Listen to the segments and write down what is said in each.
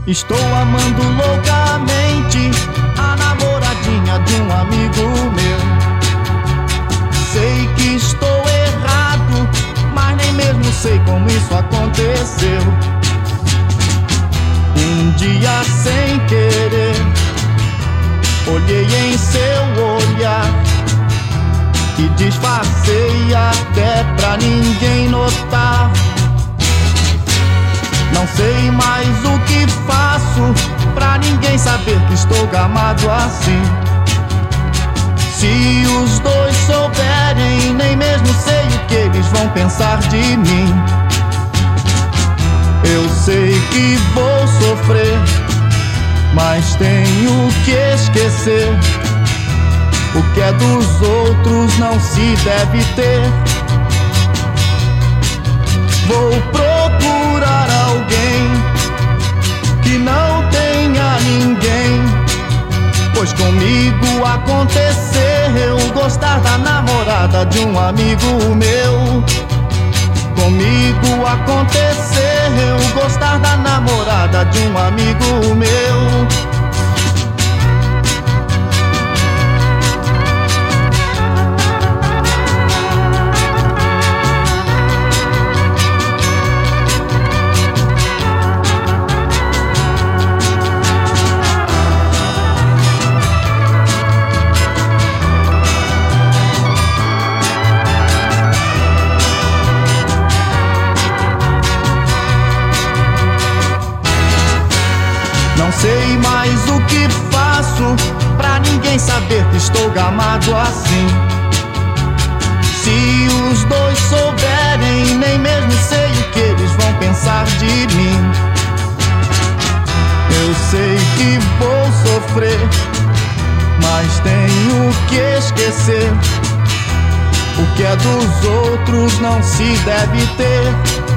Estou amando loucamente a namoradinha de um amigo meu. Sei que estou errado, mas nem mesmo sei como isso aconteceu. Um dia sem querer, olhei em seu olhar e disfarcei até pra ninguém notar. Não sei mais o que faço pra ninguém saber que estou gamado assim. Se os dois souberem, nem mesmo sei o que eles vão pensar de mim. Eu sei que vou sofrer, mas tenho que esquecer. O que é dos outros não se deve ter. Vou procurar alguém que não tenha ninguém, pois comigo aconteceu gostar da namorada de um amigo meu. Comigo aconteceu gostar da namorada de um amigo meu. Não sei mais o que faço pra ninguém saber que estou gamado assim. Se os dois souberem, nem mesmo sei o que eles vão pensar de mim. Eu sei que vou sofrer, mas tenho que esquecer. O que é dos outros não se deve ter.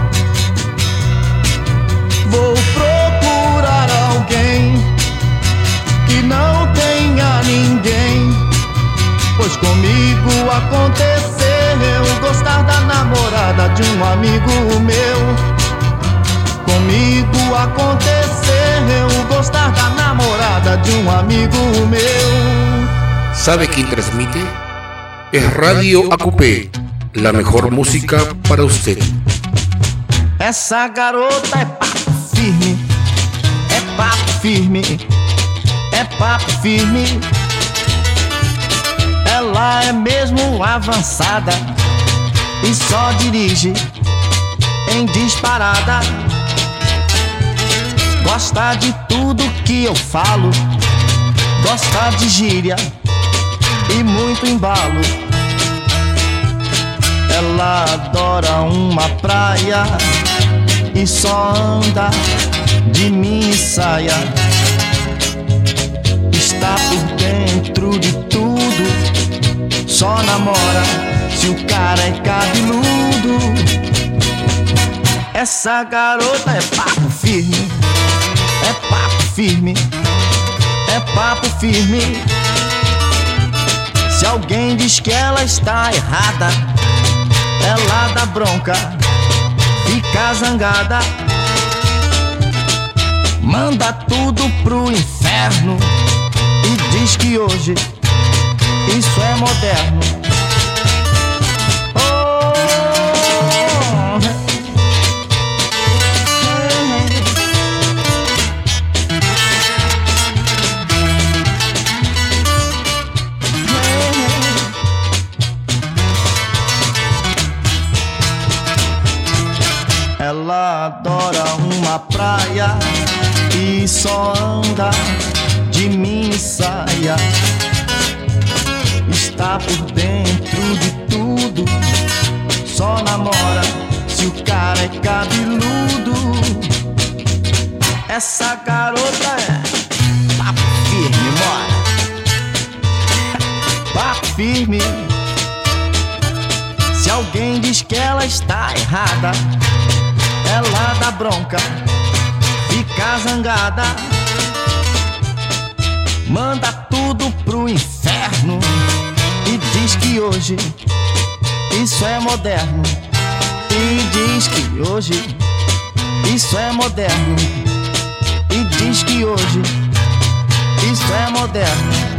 Vou procurar alguém que não tenha ninguém, pois comigo aconteceu gostar da namorada de um amigo meu. Comigo aconteceu gostar da namorada de um amigo meu. ¿Sabe quién transmite? Es Radio ACUPE, la mejor música para usted. Essa garota é papo firme, é papo firme, é papo firme. Ela é mesmo avançada e só dirige em disparada. Gosta de tudo que eu falo, gosta de gíria e muito embalo. Ela adora uma praia e só anda de mini saia. Está por dentro de tudo, só namora se o cara é cabeludo. Essa garota é papo firme, é papo firme, é papo firme. Se alguém diz que ela está errada, ela dá bronca, fica zangada, manda tudo pro inferno e diz que hoje isso é moderno. Ela adora uma praia e só anda de mini saia. Está por dentro de tudo, só namora se o cara é cabeludo. Essa garota é papo firme, mora. Papo firme. Se alguém diz que ela está errada, ela dá bronca, fica zangada, manda tudo pro inferno e diz que hoje isso é moderno. E diz que hoje isso é moderno. E diz diz que hoje isso é moderno.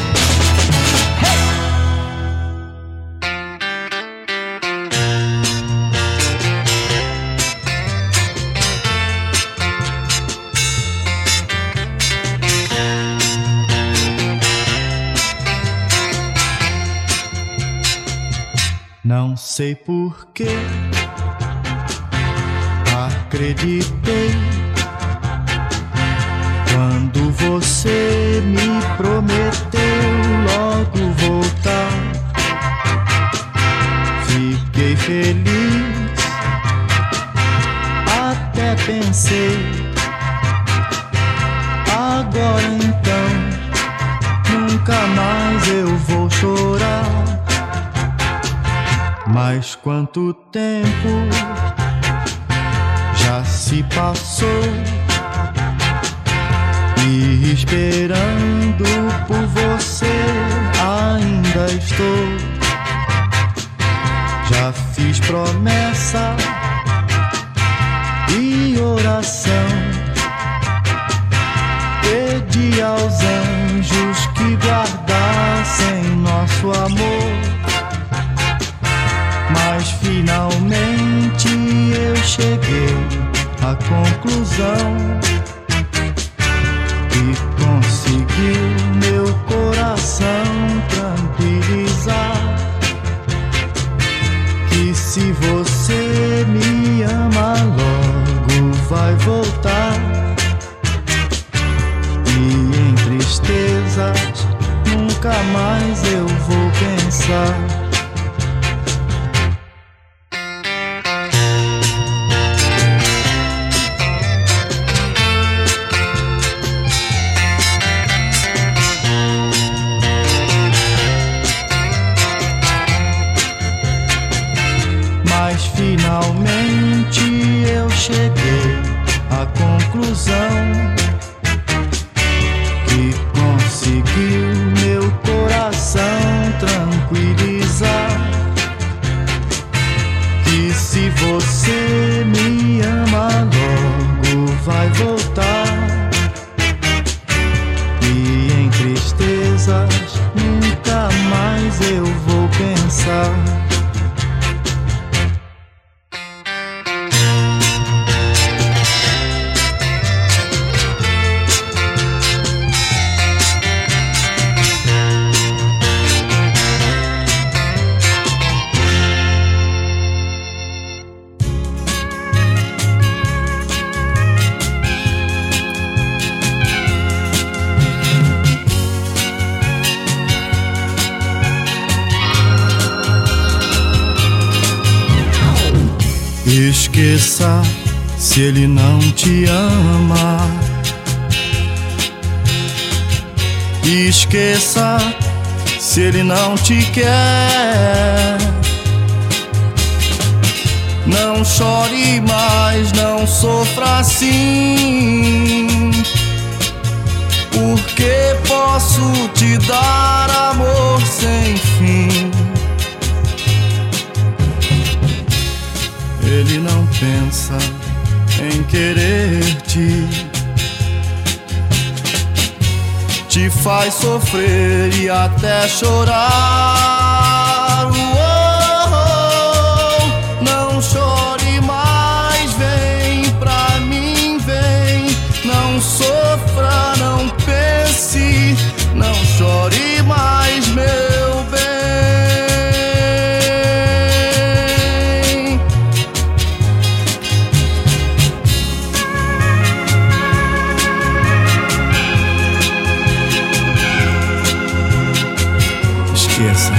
Não sei porquê, acreditei quando você me prometeu logo voltar. Fiquei feliz, até pensei, agora então nunca mais eu vou chorar. Mas quanto tempo já se passou, e esperando por você ainda estou. Já fiz promessa e oração, pedi aos anjos que guardassem nosso amor. Mas finalmente eu cheguei à conclusão e conseguiu meu coração tranquilizar, que se você me ama logo vai voltar. E em tristezas nunca mais eu vou pensar. Finalmente eu cheguei à conclusão que conseguiu meu coração tranquilizar, que se você me ama logo vai voltar. E em tristezas nunca mais eu vou pensar. Esqueça se ele não te ama. Esqueça se ele não te quer. Não chore mais, não sofra assim, porque posso te dar amor sem fim. Ele não pensa em querer-te, te faz sofrer e até chorar. Não chore mais, vem pra mim, vem. Não sofra, não pense, não chore mais, meu bem. Esqueça.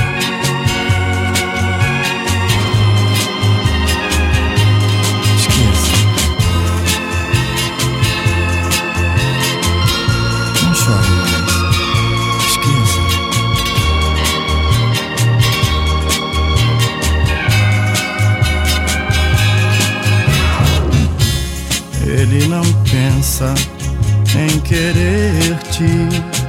Esqueça. Não chore mais. Esqueça. Ele não pensa em querer-te,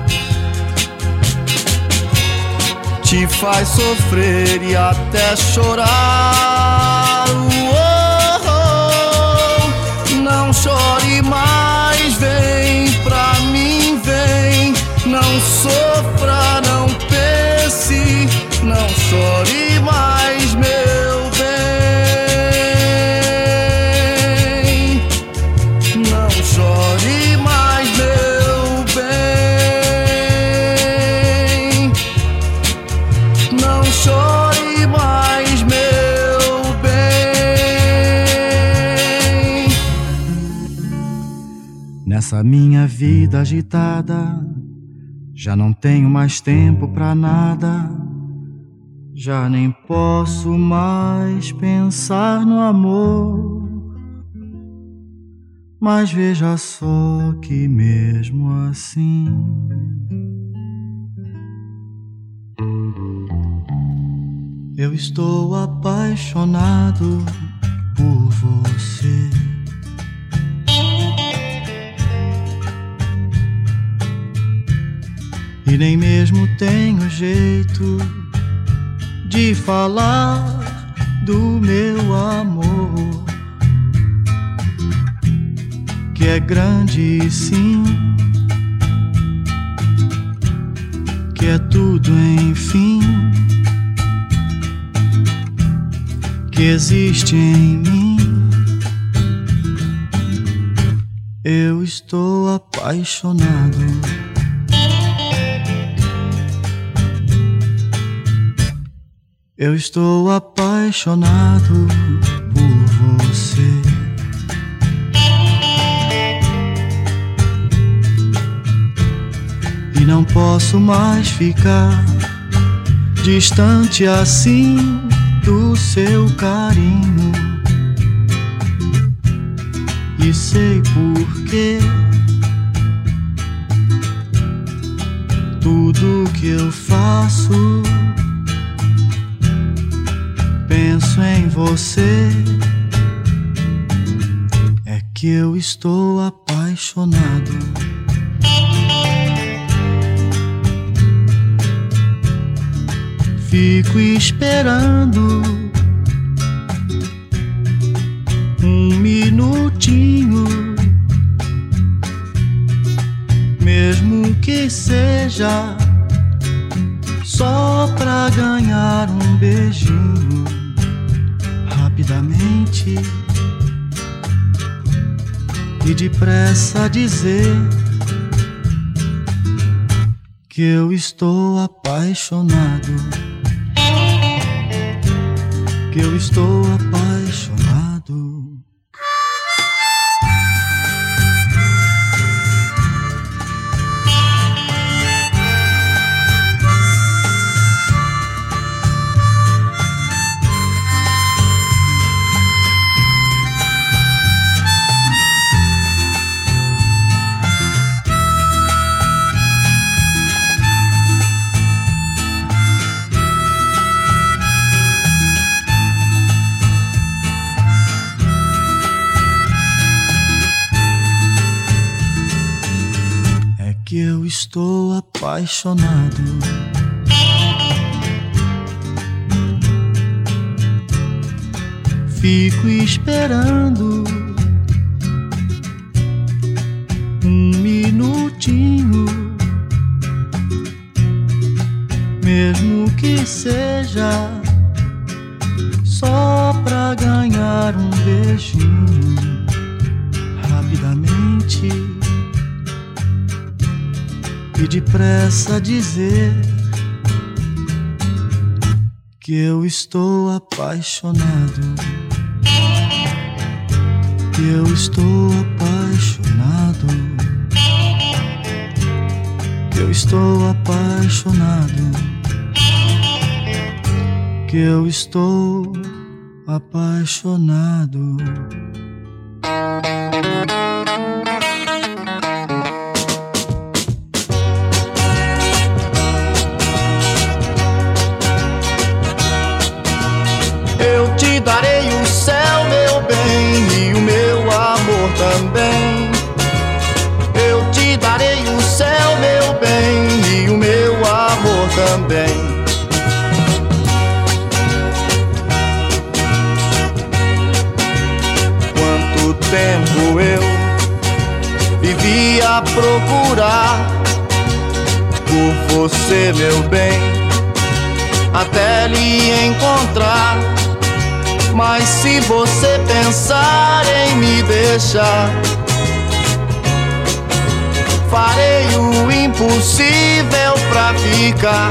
te faz sofrer e até chorar. Não chore mais, vem Não sofra, não pense, não chore mais, meu bem. Não chore mais, meu bem. Não chore mais, meu bem. Nessa minha vida agitada, já não tenho mais tempo pra nada. Já nem posso mais pensar no amor. Mas veja só que mesmo assim eu estou apaixonado por você. E nem mesmo tenho jeito de falar do meu amor, que é grande sim, que é tudo enfim, que existe em mim. Eu estou apaixonado. Eu estou apaixonado por você. E não posso mais ficar distante assim do seu carinho. E sei por quê. Tudo que eu faço, penso em você. É que eu estou apaixonado. Fico esperando um minutinho, mesmo que seja só pra ganhar um beijinho. Rapidamente e depressa dizer que eu estou apaixonado, que eu estou apaixonado. Que eu estou apaixonado. Fico esperando um minutinho, mesmo que seja só pra ganhar um beijinho. Rapidamente e depressa dizer que eu estou apaixonado, que eu estou apaixonado, que eu estou apaixonado, que eu estou apaixonado. Darei o céu, meu bem, e o meu amor também. Eu te darei o céu, meu bem, e o meu amor também. Quanto tempo eu vivi a procurar por você, meu bem, até lhe encontrar. Mas se você pensar em me deixar, farei o impossível pra ficar.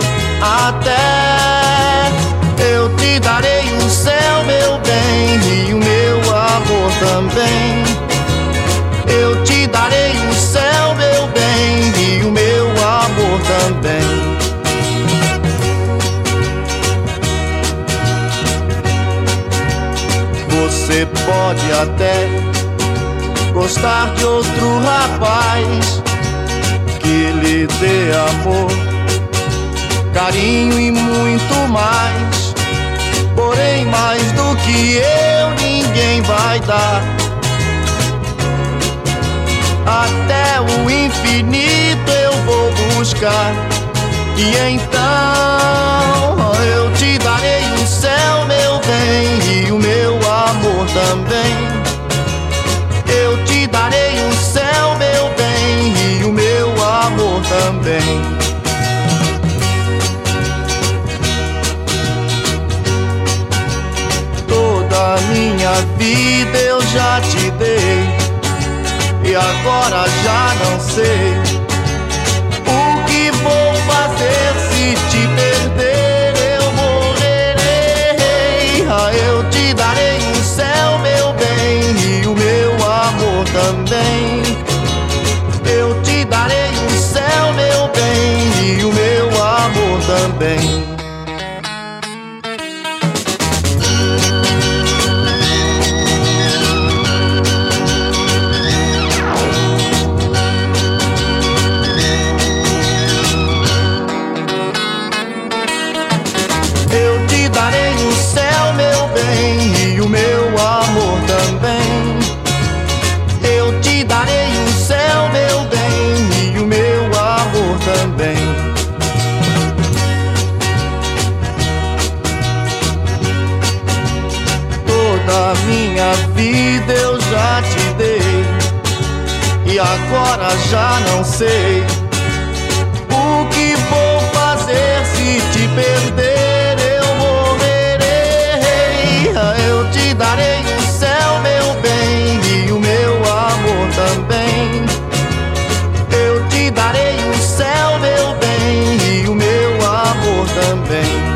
Até eu te darei o céu, meu bem, e o meu amor também. Eu te darei o céu, meu bem, e o meu amor também. Você pode até gostar de outro rapaz que lhe dê amor, carinho e muito mais. Porém, mais do que eu, ninguém vai dar. Até o infinito eu vou buscar. E então eu te darei o céu, meu bem, e o meu amor também. Eu te darei o céu, meu bem, e o meu amor também. Toda a minha vida eu já te dei, e agora já não sei o que vou fazer. Se te perder eu morrerei. Eu te darei o céu, meu bem, e o meu amor também. Eu te darei o céu, meu bem, e o meu amor também. Toda a minha vida eu já te dei, e agora já não sei o que vou fazer. Se te perder eu morrerei. Eu te darei o céu, meu bem, e o meu amor também. Eu te darei o céu, meu bem, e o meu amor também.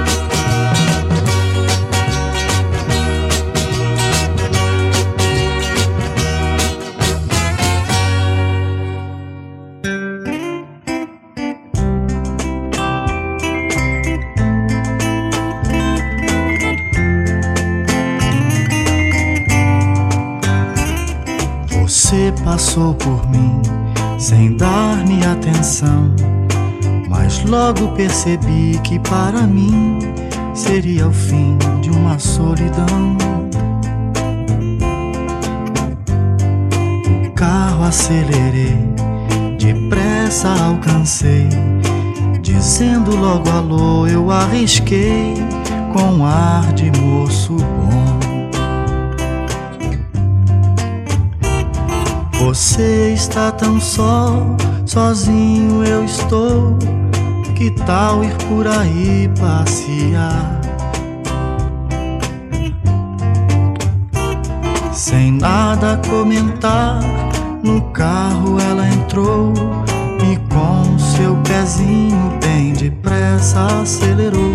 Você passou por mim sem dar-me atenção, mas logo percebi que para mim seria o fim de uma solidão. O carro acelerei, depressa alcancei, dizendo logo alô eu arrisquei com ar de moço bom. Você está tão só, sozinho eu estou. Que tal ir por aí passear? Sem nada comentar, no carro ela entrou e com seu pezinho bem depressa acelerou.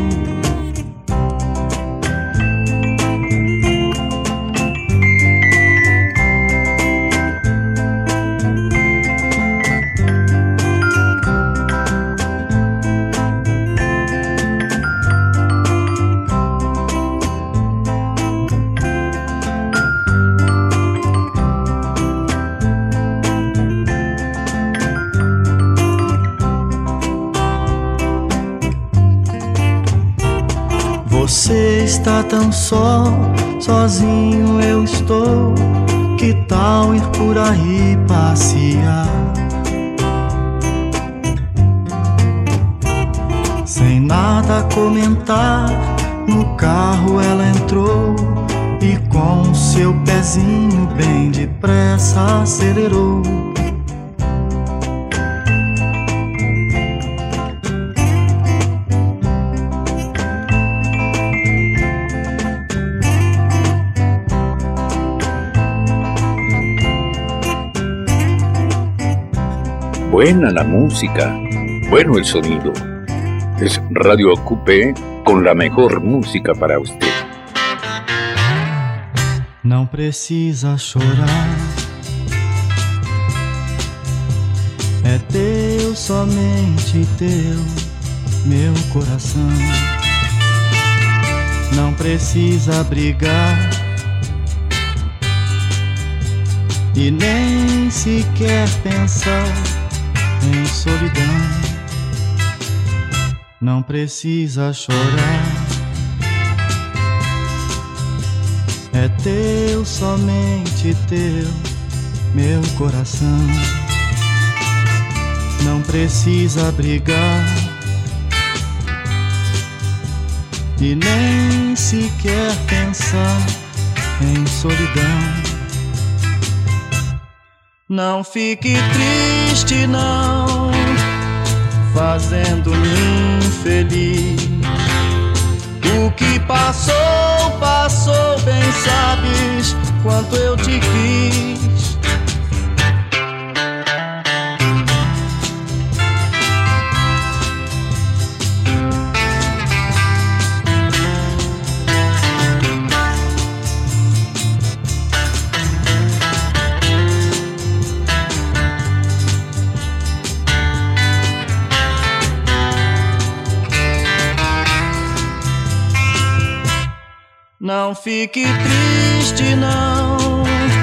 Você está tão só, sozinho eu estou. Que tal ir por aí passear? Sem nada comentar, no carro ela entrou e com seu pezinho bem depressa acelerou. Buena la música, bueno el sonido. Es Radio Acupé con la mejor música para usted. Não precisa chorar, é teu, somente teu, meu coração. Não precisa brigar e nem sequer pensar em solidão. Não precisa chorar, é teu, somente teu, meu coração. Não precisa brigar e nem sequer pensar em solidão. Não fique triste não, fazendo-me infeliz. O que passou, passou, bem sabes quanto eu te quis. Não fique triste não,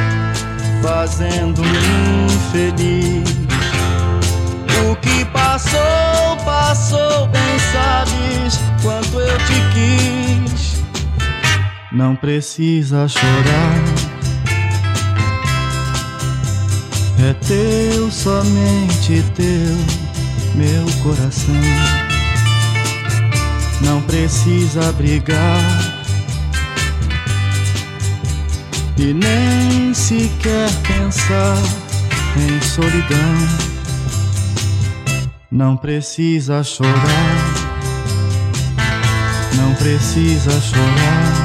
fazendo-me infeliz. O que passou, passou, bem sabes quanto eu te quis. Não precisa chorar, é teu, somente teu, meu coração. Não precisa brigar e nem sequer pensar em solidão. Não precisa chorar, não precisa chorar,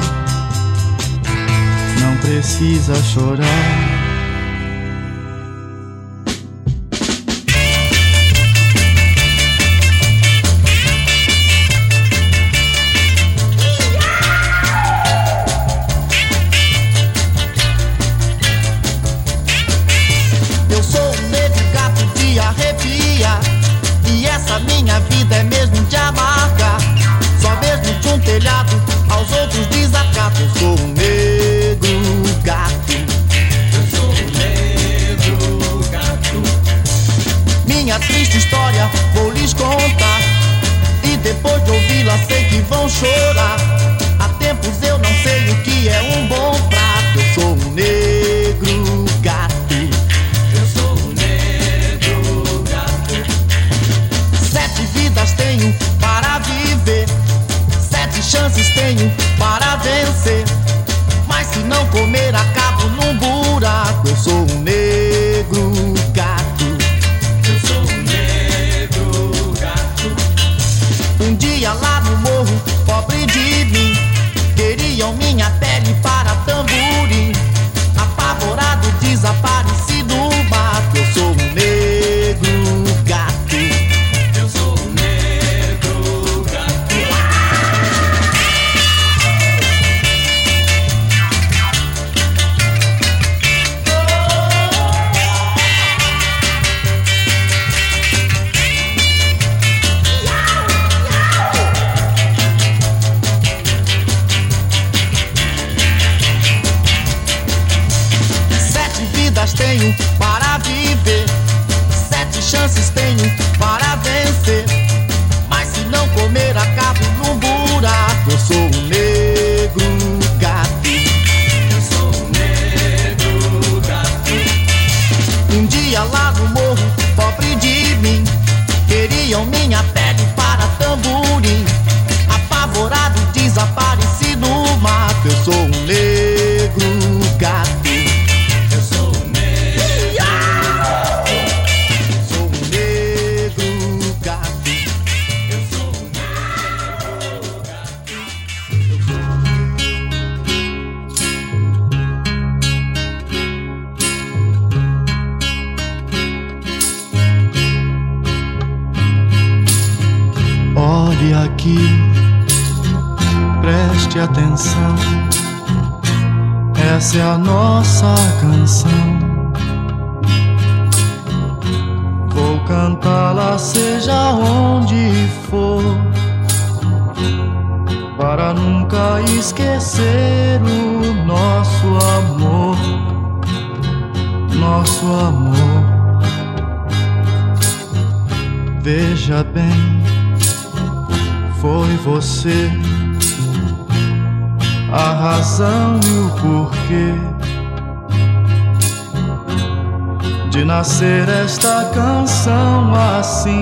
não precisa chorar. Minha vida é mesmo de amarga, só mesmo de um telhado aos outros desacato. Eu sou um negro gato, eu sou um negro gato. Minha triste história vou lhes contar, e depois de ouvi-la sei que vão chorar. Há tempos eu não sei o que é um bom prato. Eu sou um negro gato, eu sou um negro gato. 7 vidas tenho para viver, 7 chances tenho para vencer. Mas se não comer acabo num buraco. Eu sou um negro gato, eu sou um negro gato. Um dia lá no morro, pobre de mim, queriam minha pele para tamborim. Apavorado, desaparecido no mato. Eu sou um negro gato, tenho para viver, 7 chances tenho para vencer. Mas se não comer acabo num buraco. Eu sou um negro gato, eu sou um negro gato. Um dia lá no morro, pobre de mim, queriam minha pele para tamborim. Apavorado, desaparecido no mato. Eu sou um negro gato, Olhe aqui, preste atenção. Essa é a nossa canção. Vou cantá-la seja onde for, para nunca esquecer o nosso amor, nosso amor. Veja bem, foi você a razão e o porquê de nascer esta canção assim,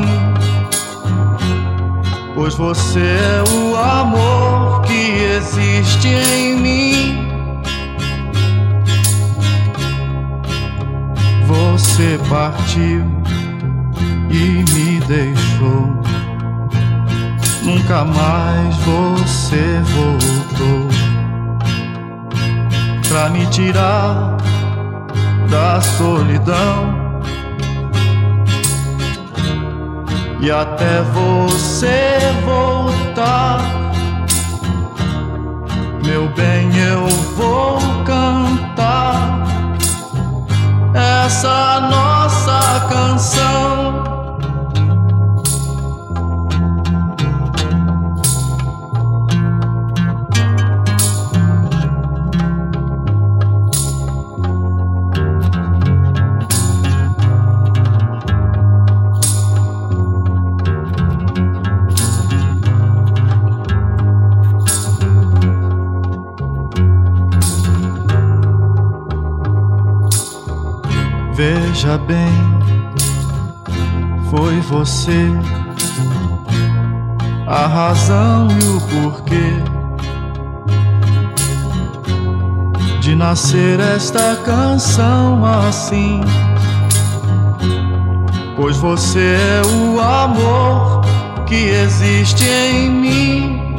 pois você é o amor que existe em mim. Você partiu e me deixou, nunca mais você voltou pra me tirar da solidão. E até você voltar, meu bem, eu vou cantar essa nossa canção. Veja bem, foi você a razão e o porquê de nascer esta canção assim, pois você é o amor que existe em mim.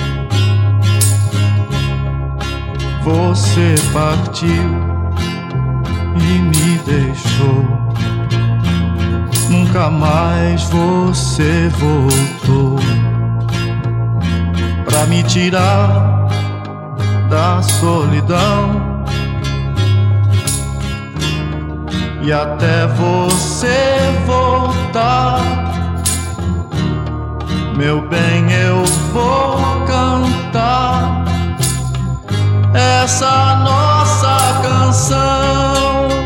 Você partiu e me deixou, nunca mais você voltou pra me tirar da solidão. E até você voltar, meu bem, eu vou cantar essa nossa canção.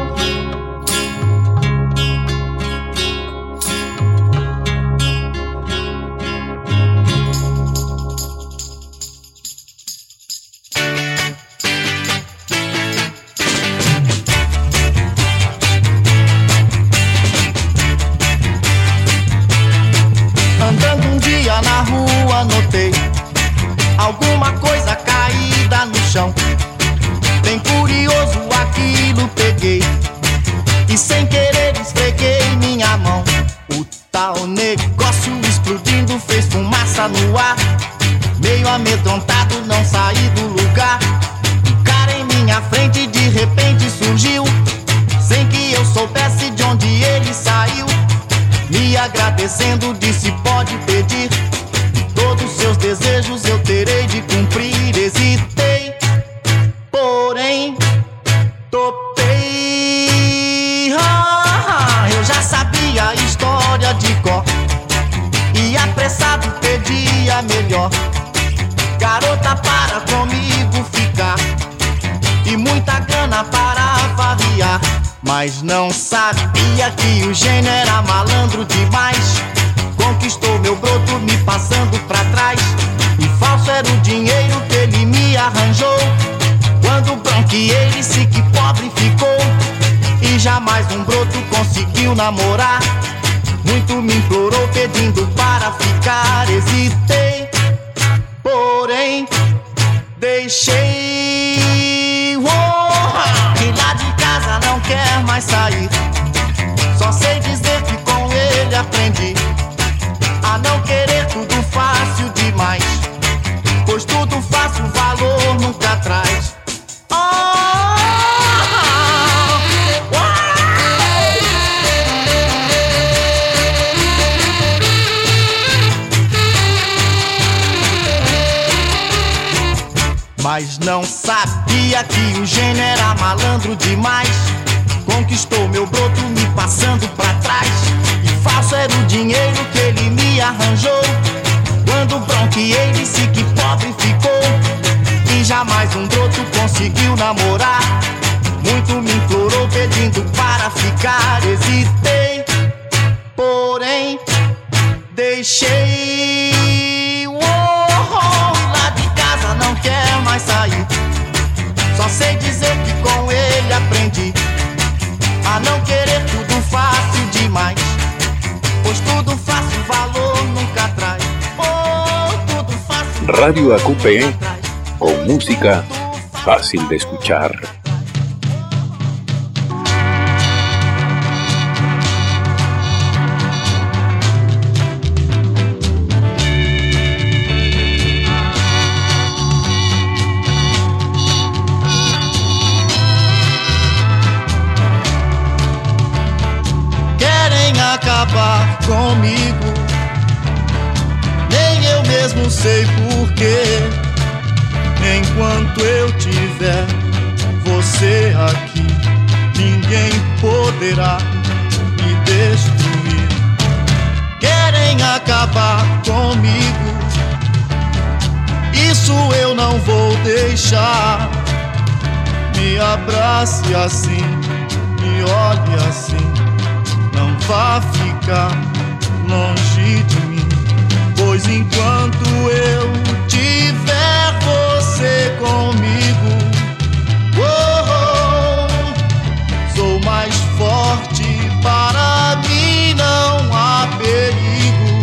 Andando um dia na rua, notei alguma coisa caída no chão. Bem curioso aquilo peguei e sem querer esfreguei minha mão. O tal negócio explodindo fez fumaça no ar. Meio amedrontado não saí do lugar. Um cara em minha frente de repente surgiu, sem que eu soubesse de onde ele saiu. Me agradecendo disse pode pedir, todos seus desejos eu terei de cumprir. Hesitei, porém topei. Eu já sabia a história de cor e apressado pedi a melhor. Garota, para comigo ficar e muita grana para variar. Mas não sabia que o gênio era malandro demais. Conquistou meu broto me passando pra trás. E falso era o dinheiro que ele me arranjou. Quando bronqueei disse que pobre ficou e jamais um broto conseguiu namorar. Muito me implorou pedindo para ficar. Hesitei, porém deixei. E lá de casa não quer mais sair. Só sei dizer que com ele aprendi a não querer tudo fácil demais, pois tudo fácil valor nunca traz. Mas não sabia que o gênio era malandro demais. Conquistou meu broto me passando pra trás. E falso era o dinheiro que ele me arranjou. Quando bronqueei disse que pobre ficou. E jamais um broto conseguiu namorar. Muito me implorou pedindo para ficar. Hesitei, porém deixei. Lá de casa não quer mais sair. Só sei dizer que com ele aprendi a não querer tudo fácil demais. Pois tudo fácil valor nunca traz. Tudo fácil. Radio AQP, con música fácil de escuchar. Acabar comigo, nem eu mesmo sei porquê. Enquanto eu tiver você aqui, ninguém poderá me destruir. Querem acabar comigo, isso eu não vou deixar. Me abrace assim, me olhe assim, não vá ficar longe de mim. Pois enquanto eu tiver você comigo, sou mais forte, para mim não há perigo.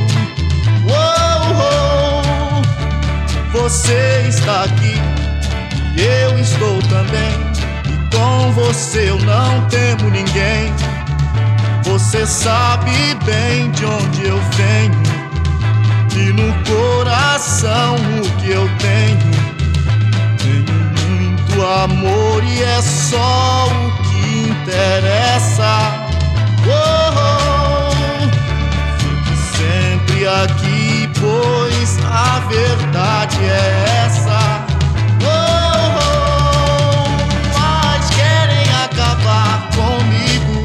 Você está aqui e eu estou também. E com você eu não temo ninguém. Você sabe bem de onde eu venho, e no coração o que eu tenho. Tenho muito amor e é só o que interessa. Fique sempre aqui, pois a verdade é essa. Mas querem acabar comigo,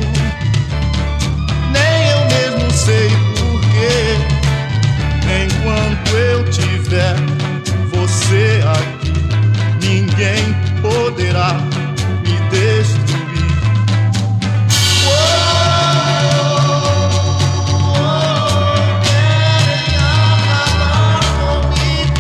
sei porquê. Enquanto eu tiver você aqui, ninguém poderá me destruir. Querem acabar comigo.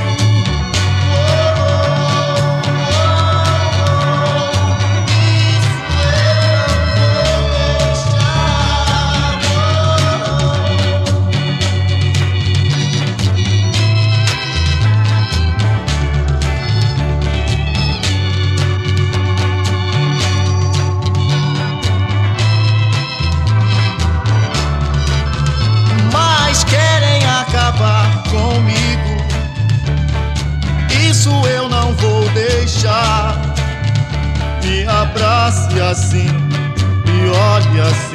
Comigo, isso eu não vou deixar. Me abrace assim, me olhe assim,